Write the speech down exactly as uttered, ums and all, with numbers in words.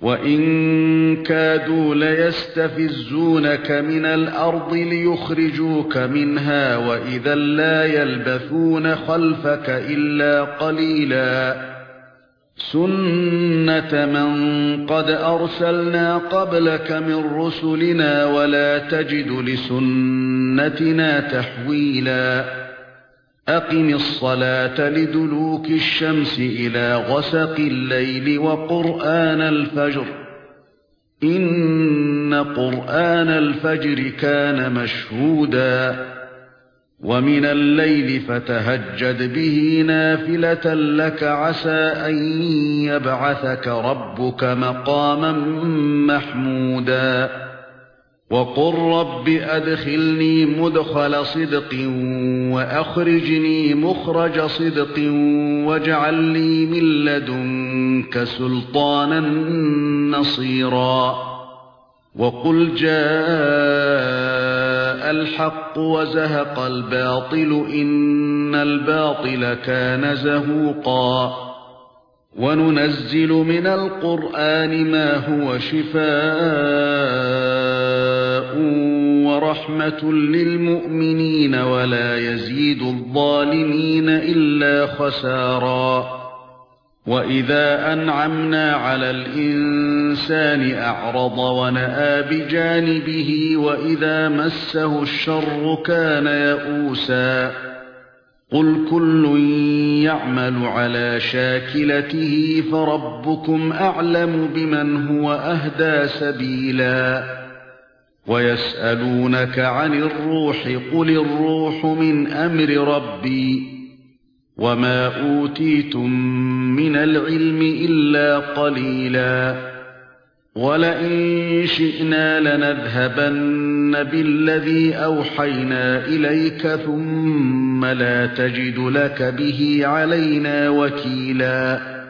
وَإِن كَادُوا لَيَسْتَفِزُّونَكَ مِنَ الْأَرْضِ لِيُخْرِجُوكَ مِنْهَا وَإِذًا لَّا يَلْبَثُونَ خَلْفَكَ إِلَّا قَلِيلًا سُنَّةَ مَن قَدْ أَرْسَلْنَا قَبْلَكَ مِن رُّسُلِنَا وَلَا تَجِدُ لِسُنَّتِنَا تَحْوِيلًا أَقِمِ الصَّلَاةَ لِدُلُوكِ الشَّمْسِ إِلَى غَسَقِ اللَّيْلِ وَقُرْآنَ الْفَجْرِ إِنَّ قُرْآنَ الْفَجْرِ كَانَ مَشْهُودًا وَمِنَ اللَّيْلِ فَتَهَجَّدْ بِهِ نَافِلَةً لَكَ عَسَى أَن يَبْعَثَكَ رَبُّكَ مَقَامًا مَّحْمُودًا وَقُل رَّبِّ أَدْخِلْنِي مُدْخَلَ صِدْقٍ وَأَخْرِجْنِي مُخْرَجَ صِدْقٍ وَاجْعَل لِّي مِن لَّدُنكَ سُلْطَانًا نَّصِيرًا وَقُلْ جَاءَ الْحَقُّ وَزَهَقَ الْبَاطِلُ إِنَّ الْبَاطِلَ كَانَ زَهُوقًا وَنُنَزِّلُ مِنَ الْقُرْآنِ مَا هُوَ شِفَاءٌ وَرَحْمَةٌ لِّلْمُؤْمِنِينَ وَلَا يَزِيدُ الظَّالِمِينَ إِلَّا خَسَارًا وَإِذَا أَنْعَمْنَا عَلَى الْإِنسَانِ أَعْرَضَ وَنَأَىٰ بِجَانِبِهِ وَإِذَا مَسَّهُ الشَّرُّ كَانَ يَئُوسًا قُلْ كُلٌّ يَعْمَلُ عَلَى شَاكِلَتِهِ فَرَبُّكُمْ أَعْلَمُ بِمَنْ هُوَ أَهْدَىٰ سَبِيلًا وَيَسْأَلُونَكَ عَنِ الرُّوحِ قُلِ الرُّوحُ مِنْ أَمْرِ رَبِّي وَمَا أُوتِيتُم مِّنَ الْعِلْمِ إِلَّا قَلِيلًا وَلَئِن شِئْنَا لَنَذْهَبَنَّ بِالَّذِي أَوْحَيْنَا إِلَيْكَ ثُمَّ لَا تَجِدُ لَكَ بِهِ عَلَيْنَا وَكِيلًا